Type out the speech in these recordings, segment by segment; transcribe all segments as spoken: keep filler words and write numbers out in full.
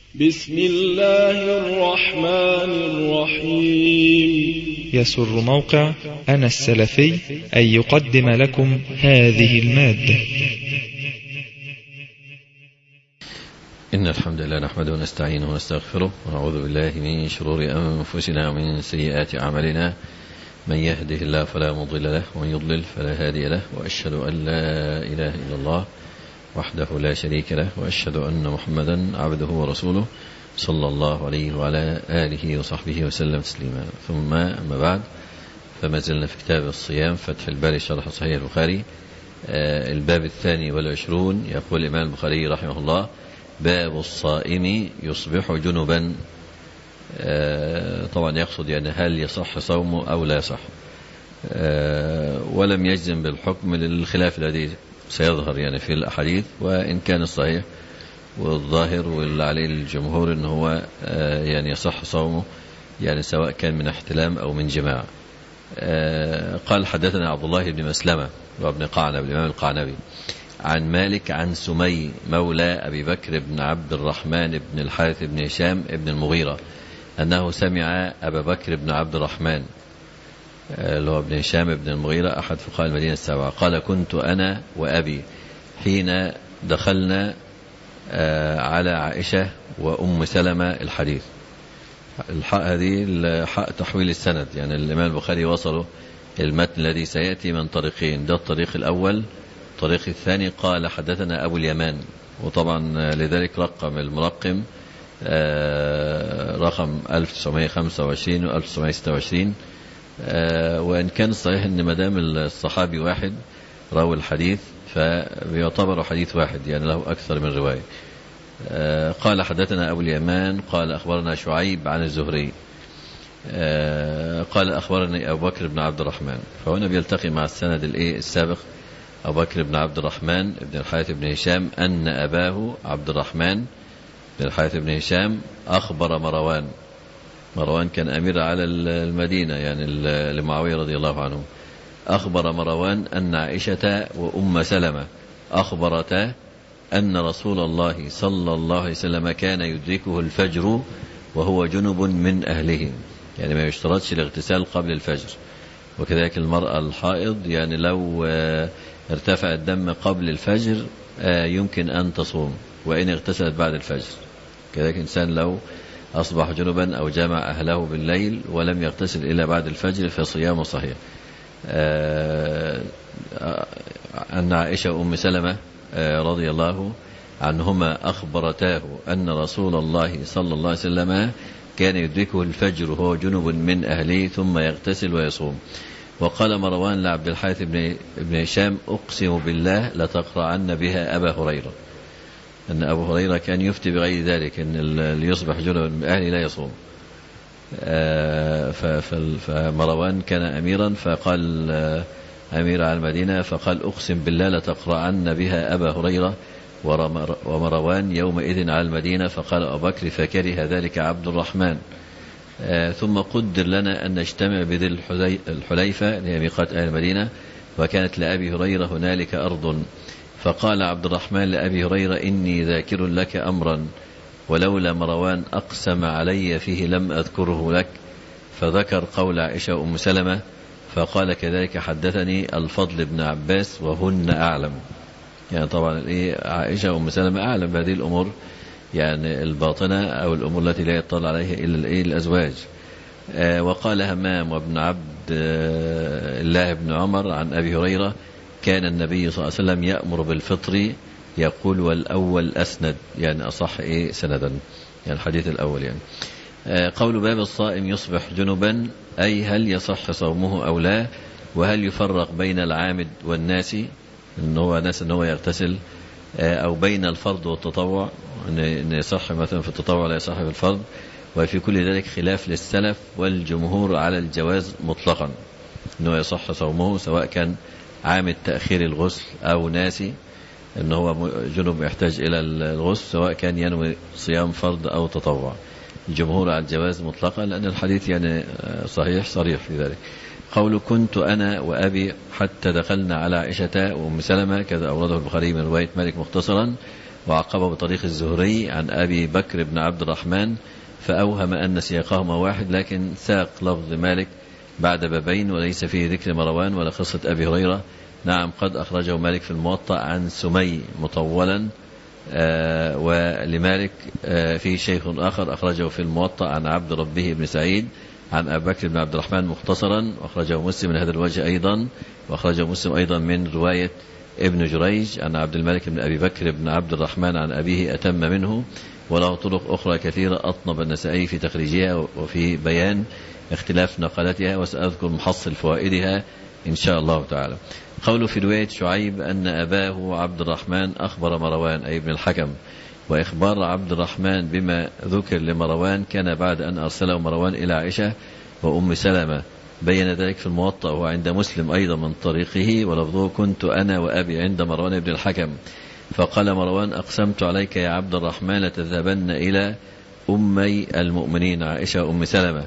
بسم الله الرحمن الرحيم. يسر موقع أنا السلفي أن يقدم لكم هذه المادة. إن الحمد لله نحمده ونستعينه ونستغفره ونعوذ بالله من شرور أنفسنا ومن سيئات أعمالنا. من يهده الله فلا مضل له ومن يضلل فلا هادي له، وأشهد أن لا إله إلا الله وحده لا شريك له، وأشهد أن محمدا عبده ورسوله صلى الله عليه وعلى آله وصحبه وسلم تسليما. ثم أما بعد، فما زلنا في كتاب الصيام فتح الباري شرح صحيح البخاري، آه الباب الثاني والعشرون. يقول الإمام البخاري رحمه الله: باب الصائم يصبح جنبا. آه طبعا يقصد يعني هل يصح صومه أو لا يصح، آه ولم يجزم بالحكم للخلاف الذي سيظهر يعني في الأحاديث، وإن كان الصحيح والظاهر واللي عليه الجمهور إن هو آه يعني يصح صومه، يعني سواء كان من احتلام أو من جماع. آه قال: حدثنا عبد الله بن مسلمة وابن قعنب الإمام القعنبي عن مالك عن سمي مولى أبي بكر بن عبد الرحمن بن الحارث بن هشام بن المغيرة أنه سمع أبا بكر بن عبد الرحمن اللي هو ابن هشام بن المغيرة أحد فقهاء المدينة السبعة قال: كنت أنا وأبي حين دخلنا على عائشة وأم سلمة. الحديث الحق هذه الحق تحويل السند، يعني الإمام البخاري وصله المتن الذي سيأتي من طريقين، ده الطريق الأول. الطريق الثاني قال: حدثنا أبو اليمان، وطبعا لذلك رقم المرقم رقم ألف وتسعمائة وخمسة وعشرين و ألف وتسعمائة وستة وعشرين. وإن كان صحيح أن مدام الصحابي واحد راوي الحديث فبيعتبر حديث واحد، يعني له أكثر من رواية. قال: حدثنا أبو اليمان قال: أخبرنا شعيب عن الزهري قال: أخبرني أبو بكر بن عبد الرحمن. فهنا بيلتقي مع السند السابق أبو بكر بن عبد الرحمن بن الحارث بن هشام أن أباه عبد الرحمن بن الحارث بن هشام أخبر مروان. مروان كان أمير على المدينة يعني لمعاوية رضي الله عنه. أخبر مروان أن عائشة وأم سلمة أخبرتا أن رسول الله صلى الله عليه وسلم كان يدركه الفجر وهو جنب من أهله، يعني ما يشترطش الاغتسال قبل الفجر. وكذلك المرأة الحائض، يعني لو ارتفع الدم قبل الفجر يمكن أن تصوم وإن اغتسلت بعد الفجر. كذلك إنسان لو أصبح جنبا أو جامع أهله بالليل ولم يغتسل إلا بعد الفجر فصيامه صحيح. أن عائشة وأم سلمة رضي الله عنهما أخبرتاه أن رسول الله صلى الله عليه وسلم كان يدركه الفجر وهو جنب من أهله ثم يغتسل ويصوم. وقال مروان لعبد الحارث بن هشام: أقسم بالله لتقرأن بها أبا هريرة. أن أبو هريرة كان يفتي بغير ذلك، أن اللي يصبح جنبا من أهله لا يصوم. فمروان كان أميرا فقال أمير على المدينة، فقال: أقسم بالله لتقرأن بها أبا هريرة. ومروان يومئذ على المدينة، فقال أبو بكر: فكره ذلك عبد الرحمن. ثم قدر لنا أن نجتمع بذي الحليفة اللي هي ميقات أهل المدينة، وكانت لأبي هريرة هنالك أرض. فقال عبد الرحمن لأبي هريرة: إني ذاكر لك أمرا ولولا مروان أقسم علي فيه لم أذكره لك. فذكر قول عائشة وأم سلمة، فقال: كذلك حدثني الفضل بن عباس وهن أعلم. يعني طبعا عائشة وأم سلمة أعلم بهذه الأمور، يعني الباطنة أو الأمور التي لا يطلع عليها إلا الأزواج. آه وقال همام وابن عبد الله بن عمر عن أبي هريرة: كان النبي صلى الله عليه وسلم يأمر بالفطر يقول: والأول أسند، يعني أصح إيه سندا، يعني الحديث الأول. يعني آه قول باب الصائم يصبح جنبا، أي هل يصح صومه أو لا، وهل يفرق بين العامد والناس، إن هو ناس إن هو يغتسل، آه أو بين الفرض والتطوع، إن يصح مثلا في التطوع لا يصح في الفرض. وفي كل ذلك خلاف للسلف والجمهور على الجواز مطلقا، إنه يصح صومه سواء كان عامد تأخير الغسل أو ناسي إن هو جنب يحتاج إلى الغسل، سواء كان ينوي صيام فرض أو تطوع. الجمهور على الجواز مطلقا، لأن الحديث يعني صحيح صريح في ذلك. قول: كنت أنا وأبي حتى دخلنا على عائشة وأم سلمة، كذا أورده البخاري من رواية مالك مختصرا. وعقبه بطريق الزهري عن أبي بكر بن عبد الرحمن، فأوهم أن سياقهما واحد، لكن ساق لفظ مالك بعد بابين وليس فيه ذكر مروان ولا قصة أبي هريرة. نعم قد أخرجه مالك في الموطأ عن سمي مطولا، آه ولمالك آه في شيخ آخر أخرجه في الموطأ عن عبد ربه بن سعيد عن أبي بكر بن عبد الرحمن مختصرا، وأخرجه مسلم من هذا الوجه أيضا، وأخرجه مسلم أيضا من رواية ابن جريج عن عبد الملك بن أبي بكر بن عبد الرحمن عن أبيه أتم منه، وله طرق أخرى كثيرة أطنب النسائي في تخريجها وفي بيان اختلاف نقلتها، وسأذكر محصل فوائدها إن شاء الله تعالى. قوله في رواية شعيب أن أباه عبد الرحمن أخبر مروان أي ابن الحكم، وإخبار عبد الرحمن بما ذكر لمروان كان بعد أن أرسله مروان إلى عائشة وأم سلمة، بين ذلك في الموطأ وعند مسلم أيضا من طريقه، ولفظه كنت أنا وأبي عند مروان بن الحكم، فقال مروان أقسمت عليك يا عبد الرحمن لتذهبن إلى أمي المؤمنين عائشة وأم سلمة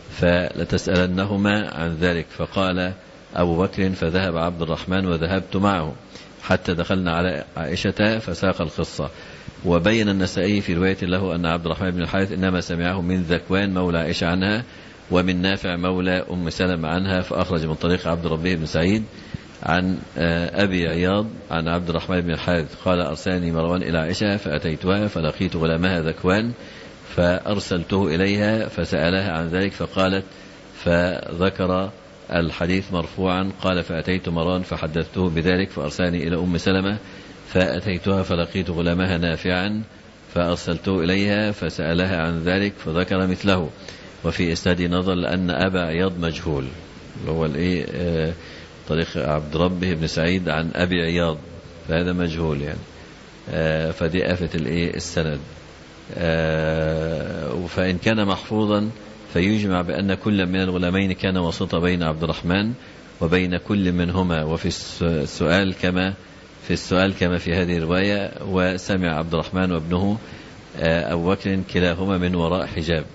فلتسألنهما عن ذلك، فقال أبو بكر فذهب عبد الرحمن وذهبت معه حتى دخلنا على عائشة فساق القصة. وبين النسائي في رواية له أن عبد الرحمن بن الحارث إنما سمعه من ذكوان مولى عائشة عنها ومن نافع مولى أم سلمة عنها، فأخرج من طريق عبد ربه بن سعيد عن أبي عياض عن عبد الرحمن بن الحارث قال أرسلني مروان إلى عائشة فأتيتها فلقيت غلامها ذكوان فأرسلته إليها فسألها عن ذلك فقالت، فذكر الحديث مرفوعا قال فأتيت مروان فحدثته بذلك فأرسلني إلى أم سلمة فأتيتها فلقيت غلامها نافعا فأرسلته إليها فسألها عن ذلك فذكر مثله. وفي إسناد نظر لأن أبا عياض مجهول، هو الإيه آه طريق عبد ربه بن سعيد عن أبي عياض، فهذا مجهول يعني، آه فدي آفة الإيه السند. آه فإن كان محفوظا فيجمع بأن كل من الغلامين كان وسط بين عبد الرحمن وبين كل منهما، وفي السؤال كما في السؤال كما في هذه الرواية، وسمع عبد الرحمن وابنه أبو بكر كلاهما من وراء حجاب،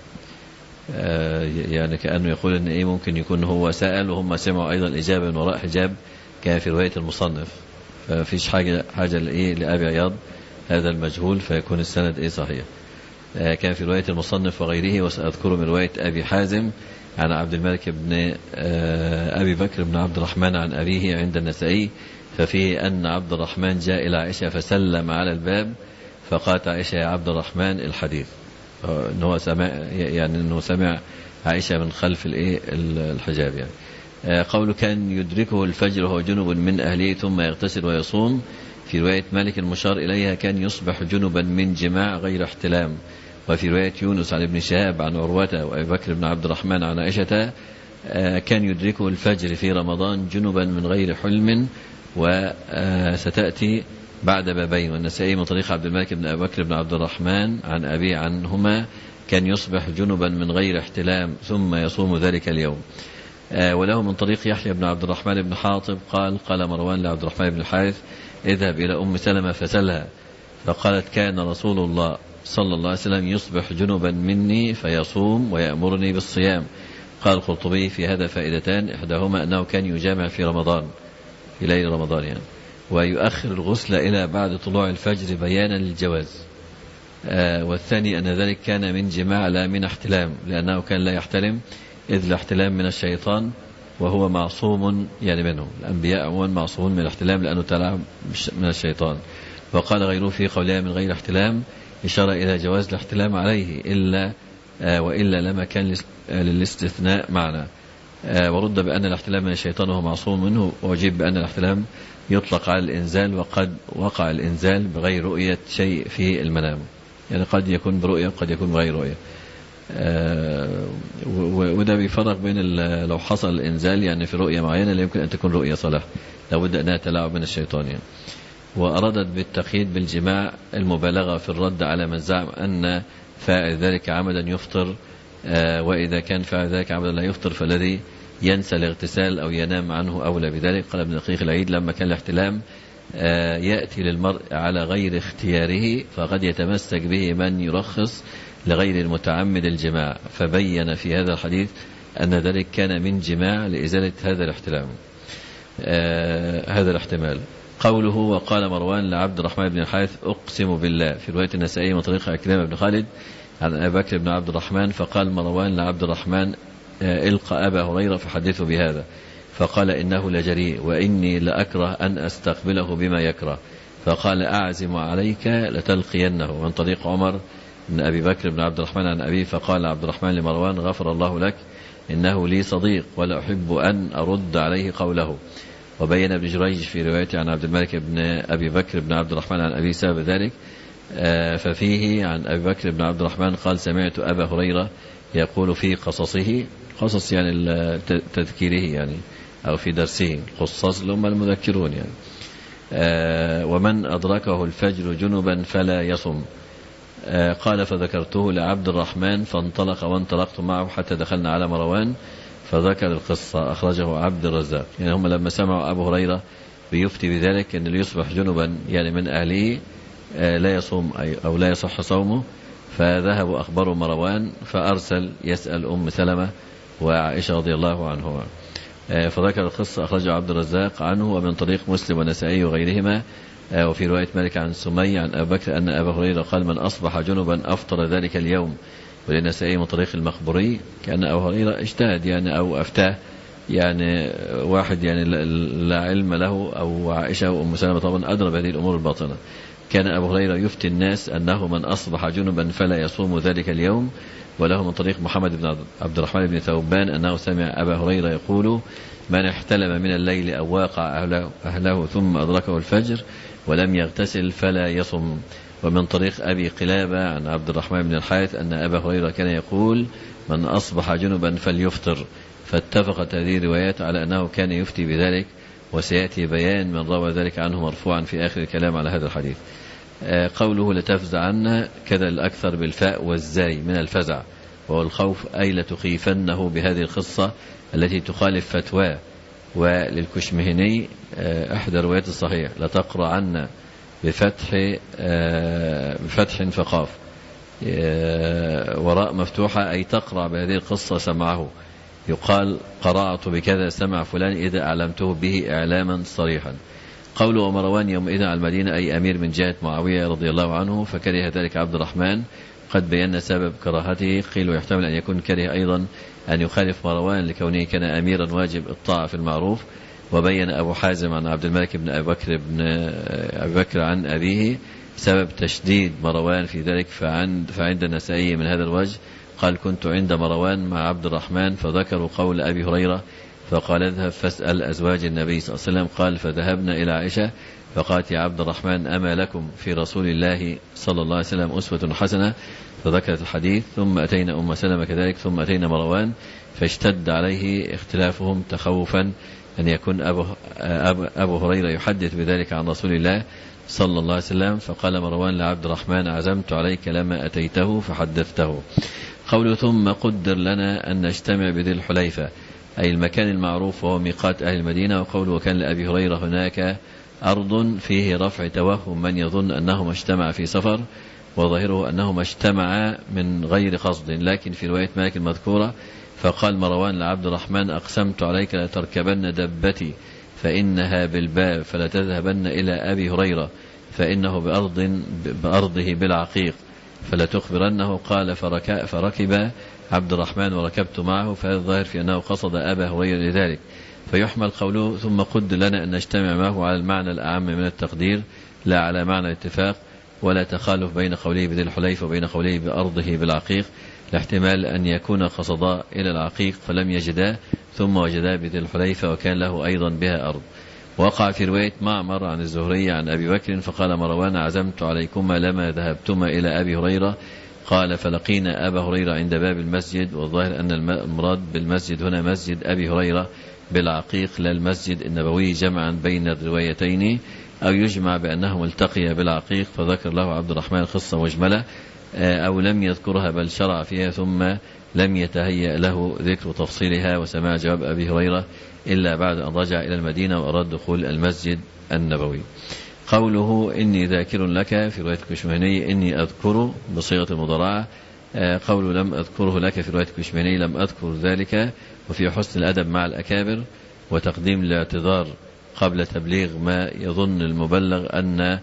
يعني كأنه يقول أن إيه ممكن يكون هو سأل وهم سمعوا أيضا الإجابة من وراء حجاب كان في رواية المصنف، ففيش حاجة حاجة لإيه لأبي عياض هذا المجهول فيكون السند إيه صحيح. كان في رواية المصنف وغيره، وسأذكر من رواية أبي حازم عن عبد الملك بن أبي بكر بن عبد الرحمن عن أبيه عند النسائي، ففيه أن عبد الرحمن جاء إلى عائشة فسلم على الباب فقالت عائشة يا عبد الرحمن الحديث، إنه سمع يعني إنه سمع عائشة من خلف الإيه الحجاب يعني. قوله كان يدركه الفجر وهو جنب من أهله ثم يغتسل ويصوم، في رواية مالك المشار إليها كان يصبح جنبا من جماع غير احتلام. وفي رواية يونس عن ابن شهاب عن عروة وأبي بكر بن عبد الرحمن عن عائشة كان يدركه الفجر في رمضان جنبا من غير حلم، وستأتي بعد بابين. والنسائي من طريق عبد الملك بن أبي بكر بن عبد الرحمن عن أبي عنهما كان يصبح جنبا من غير احتلام ثم يصوم ذلك اليوم. وله من طريق يحيى بن عبد الرحمن بن حاطب قال قال مروان لعبد الرحمن بن الحارث اذهب إلى أم سلمة فسلها، فقالت كان رسول الله صلى الله عليه وسلم يصبح جنبا مني فيصوم ويأمرني بالصيام. قال القرطبي في هذا فائدتان، إحداهما أنه كان يجامع في رمضان في ليل رمضان يعني، ويؤخر الغسل إلى بعد طلوع الفجر بيانا للجواز. آه والثاني أن ذلك كان من جماع لا من احتلام، لأنه كان لا يحتلم إذ الاحتلام من الشيطان وهو معصوم يعني منه، الأنبياء عموما معصومون من الاحتلام لأنه تلعب من الشيطان. وقال غيره في قولها من غير احتلام إشارة إلى جواز الاحتلام عليه إلا آه وإلا لما كان للاستثناء معنا. آه ورد بأن الاحتلام من الشيطان وهو معصوم منه، وأجيب بأن الاحتلام يطلق على الإنزال، وقد وقع الإنزال بغير رؤية شيء في المنام، يعني قد يكون برؤية وقد يكون بغير رؤية. آه وده بيفرق بين لو حصل الإنزال يعني في رؤية معينة لا يمكن أن تكون رؤية صلاح، لابد أنها تلاعب من الشيطان يعني. وأرادت بالتقييد بالجماع المبالغة في الرد على من زعم أن فاعل ذلك عمدا يفطر، آه وإذا كان فاعل ذلك عمدا لا يفطر فالذي ينسى الاغتسال أو ينام عنه أولى بذلك. قال ابن دقيق العيد لما كان الاحتلام آه يأتي للمرء على غير اختياره فقد يتمسك به من يرخص لغير المتعمد الجماع، فبين في هذا الحديث أن ذلك كان من جماع لإزالة هذا الاحتلام آه هذا الاحتمال. قوله وقال مروان لعبد الرحمن بن الحارث أقسم بالله، في رواية النسائي من طريق عكرمة بن خالد عن أبي بكر بن عبد الرحمن فقال مروان لعبد الرحمن إلقى أبا هريرة فحدثه بهذا، فقال إنه لجريء وإني لأكره أن أستقبله بما يكره، فقال أعزم عليك لتلقينه. من طريق عمر بن أبي بكر بن عبد الرحمن عن أبيه فقال عبد الرحمن لمروان غفر الله لك إنه لي صديق ولا أحب أن أرد عليه قوله. وبين ابن جريج في روايته عن عبد الملك بن أبي بكر بن عبد الرحمن عن أبيه سبب ذلك، ففيه عن أبي بكر بن عبد الرحمن قال سمعت أبا هريرة يقول في قصصه، قصص يعني تذكيره يعني أو في درسه، القصص لهم المذكرون يعني، ومن أدركه الفجر جنبا فلا يصم. قال فذكرته لعبد الرحمن فانطلق وانطلقت معه حتى دخلنا على مروان فذكر القصة، أخرجه عبد الرزاق. يعني هم لما سمعوا أبو هريرة بيفتي بذلك أن اللي يصبح جنبا يعني من أهله لا يصوم أو لا يصح صومه، فذهبوا أخبروا مروان فأرسل يسأل أم سلمة وعائشة رضي الله عنهما، فذكر القصة، أخرجه عبد الرزاق عنه ومن طريق مسلم والنسائي وغيرهما. وفي رواية مالك عن سمي عن أبي بكر أن أبا هريرة قال من أصبح جنبا أفطر ذلك اليوم، وللنسائي من طريق المخبري كأن أبو هريرة اجتهد يعني أو أفتاه يعني واحد يعني لا علم له، أو عائشة وأم سلمة طبعا أدرى بهذه الأمور الباطنة. كان أبو هريرة يفتي الناس أنه من أصبح جنبا فلا يصوم ذلك اليوم. وله من طريق محمد بن عبد الرحمن بن ثوبان أنه سمع أبا هريرة يقول من احتلم من الليل أو واقع أهله, أهله ثم أدركه الفجر ولم يغتسل فلا يصم. ومن طريق أبي قلابة عن عبد الرحمن بن الحارث أن أبا هريرة كان يقول من أصبح جنبا فليفطر، فاتفقت هذه الروايات على أنه كان يفتي بذلك، وسيأتي بيان من روى ذلك عنه مرفوعا في آخر الكلام على هذا الحديث. قوله لتفزع عنا كذا الأكثر بالفاء والزاي من الفزع وهو الخوف، أي لتخيفنه بهذه القصة التي تخالف فتواه. وللكشمهني أحدى روايات الصحيح لتقرأ عنا بفتح بفتح فقاف وراء مفتوحة، أي تقرأ بهذه القصة سمعه، يقال قرأت بكذا سمع فلان إذا أعلمته به إعلاما صريحا. قوله ومروان يومئذ على المدينة أي أمير من جهة معاوية رضي الله عنه، فكره ذلك عبد الرحمن، قد بينا سبب كراهته، قيل ويحتمل أن يكون كره أيضا أن يخالف مروان لكونه كان أميرا واجب الطاعة في المعروف. وبين أبو حازم عن عبد الملك بن أبي بكر بن أبي بكر عن أبيه سبب تشديد مروان في ذلك، فعند, فعند النسائي من هذا الوجه قال كنت عند مروان مع عبد الرحمن فذكروا قول أبي هريرة فقال اذهب فاسأل أزواج النبي صلى الله عليه وسلم، قال فذهبنا إلى عائشة فقالت يا عبد الرحمن أما لكم في رسول الله صلى الله عليه وسلم أسوة حسنة، فذكرت الحديث. ثم أتينا أم سلمة كذلك، ثم أتينا مروان فاشتد عليه اختلافهم تخوفا أن يكون أبو, أبو هريرة يحدث بذلك عن رسول الله صلى الله عليه وسلم، فقال مروان لعبد الرحمن عزمت عليك لما أتيته فحدثته. قوله ثم قدر لنا أن نجتمع بذي الحليفة أي المكان المعروف وهو ميقات أهل المدينة. وقوله وكان لأبي هريرة هناك أرض فيه رفع توهم من يظن أنهما اجتمع في سفر، وظاهره أنهما اجتمعا من غير قصد، لكن في رواية مالك المذكورة فقال مروان لعبد الرحمن أقسمت عليك لتركبن دبتي فإنها بالباب فلا تذهبن إلى أبي هريرة فإنه بأرض بأرضه بالعقيق فلا تخبرنه. قال فرك فركب عبد الرحمن وركبت معه، فهذا الظاهر في أنه قصد أبا هريرة لذلك، فيحمل قوله ثم قد لنا أن نجتمع معه على المعنى الأعم من التقدير لا على معنى الاتفاق، ولا تخالف بين قوله بذي الحليفة وبين قوله بأرضه بالعقيق، لاحتمال أن يكون قصدا إلى العقيق فلم يجدا ثم وجدا بذي الحليفة وكان له أيضا بها أرض. وقع في رواية معمر عن الزهري عن أبي بكر فقال مروان عزمت عليكما لما ذهبتما إلى أبي هريرة، قال فلقينا أبا هريرة عند باب المسجد، والظاهر أن المراد بالمسجد هنا مسجد أبي هريرة بالعقيق لا المسجد النبوي جمعا بين الروايتين، أو يجمع بأنهم التقيا بالعقيق، فذكر له عبد الرحمن قصة مجملة أو لم يذكرها بل شرع فيها ثم لم يتهيأ له ذكر تفصيلها وسماع جواب أبي هريرة إلا بعد أن رجع إلى المدينة وأراد دخول المسجد النبوي. قوله إني ذاكر لك في رواية الكشمهني إني أذكر بصيغة المضارعة، قوله لم أذكره لك في رواية الكشمهني لم أذكر ذلك، وفي حسن الأدب مع الأكابر وتقديم الاعتذار قبل تبليغ ما يظن المبلغ أن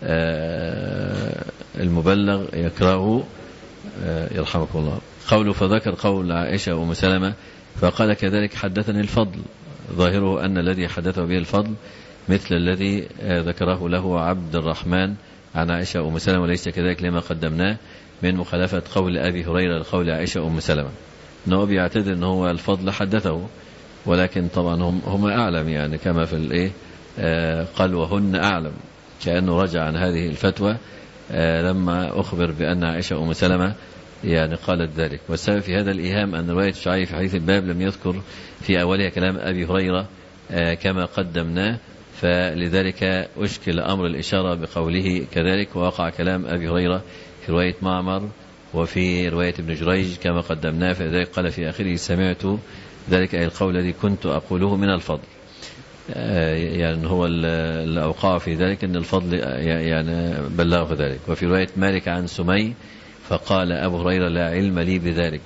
المبلغ يكرهه يرحمكم الله. قوله فذكر قول عائشة وأم سلمة فقال كذلك حدثني الفضل، ظاهره أن الذي حدثه به الفضل مثل الذي ذكره له عبد الرحمن عن عائشة وأم سلمة، وليس كذلك لما قدمناه من مخالفة قول أبي هريرة لقول عائشة وأم سلمة، أنه بيعتذر أنه هو الفضل حدثه، ولكن طبعا هم, هم أعلم، يعني كما في الإيه قال وهن أعلم، كأنه رجع عن هذه الفتوى لما أخبر بأن عائشة وأم سلمة يعني قالت ذلك. والسبب في هذا الإيهام أن رواية الشعبي في حديث الباب لم يذكر في أولها كلام أبي هريرة كما قدمناه، فلذلك أشكل أمر الإشارة بقوله كذلك، ووقع كلام أبي هريرة في رواية معمر وفي رواية ابن جريج كما قدمناه، فلذلك قال في آخره سمعت ذلك أي القول الذي كنت أقوله من الفضل، يعني هو اللي أوقع في ذلك أن الفضل يعني بلغه ذلك. وفي رواية مالك عن سمي فقال أبو هريرة لا علم لي بذلك.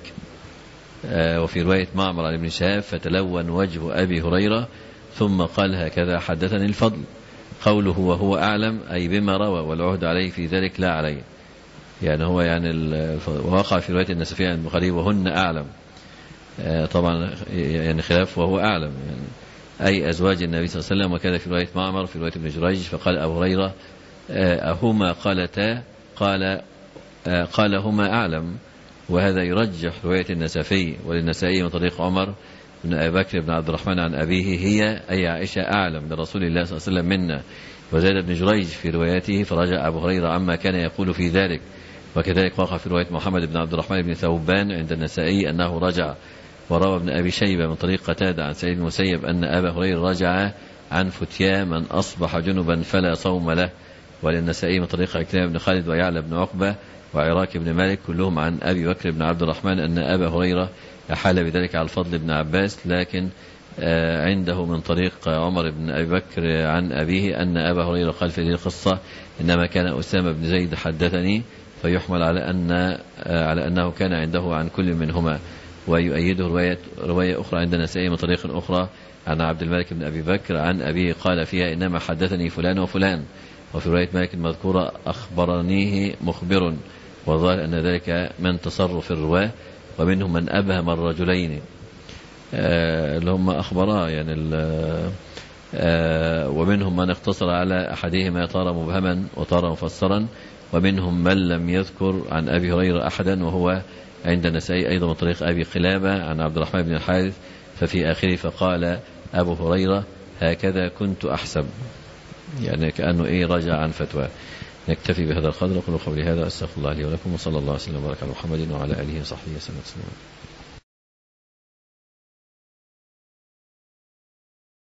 وفي رواية معمر عن ابن شهاب فتلون وجه أبي هريرة ثم قال هكذا حدثني الفضل. قوله وهو أعلم أي بما روى، والعهد عليه في ذلك لا عليه، يعني هو يعني وقع في رواية النسفية عن البخاري وهن أعلم، طبعا يعني خلاف وهو أعلم يعني أي أزواج النبي صلى الله عليه وسلم. وكذا في رواية معمر في رواية ابن جريج فقال أبو هريرة أهما قالتا قال قال هما أعلم، وهذا يرجح رواية النسفي وللنسائي من طريق عمر بن أبي بكر بن عبد الرحمن عن أبيه هي أي عائشة أعلم برسول الله صلى الله عليه وسلم منا. وزاد بن جريج في روايته فرجع أبو هريرة عما كان يقول في ذلك. وكذلك وقع في رواية محمد بن عبد الرحمن بن ثوبان عند النسائي أنه رجع. وروى ابن أبي شيبة من طريق قتادة عن سعيد بن المسيب أن أبا هريرة رجع عن فتيا من أصبح جنبا فلا صوم له. وللنسائي من طريق عكرمة بن خالد ويعلى بن عقبة وعراك بن مالك كلهم عن أبي بكر بن عبد الرحمن أن أبا هريرة أحال بذلك على الفضل بن عباس، لكن عنده من طريق عمر بن أبي بكر عن أبيه أن أبا هريرة قال في هذه القصة إنما كان أسامة بن زيد حدثني، فيحمل على أن على أنه كان عنده عن كل منهما. ويؤيده رواية, رواية أخرى عند النسائي من طريق أخرى عن عبد الملك بن أبي بكر عن أبيه قال فيها إنما حدثني فلان وفلان. وفي رواية مالك المذكورة أخبرنيه مخبر، وظهر أن ذلك من تصرف الرواة، ومنهم من أبهم الرجلين اللي هم أخبراه يعني ومنهم من اقتصر على أحدهما طار مبهما وطار مفسرا، ومنهم من لم يذكر عن أبي هريرة أحدا، وهو عند النسائي أيضا من طريق أبي قلابة عن عبد الرحمن بن الحارث ففي آخره فقال أبو هريرة هكذا كنت أحسب، يعني كأنه إيه رجع عن فتوى. نكتفي بهذا القدر. أقول قولي هذا أستغفر الله لي ولكم، وصلى الله وسلم وبارك على محمد وعلى آله وصحبه وسلم.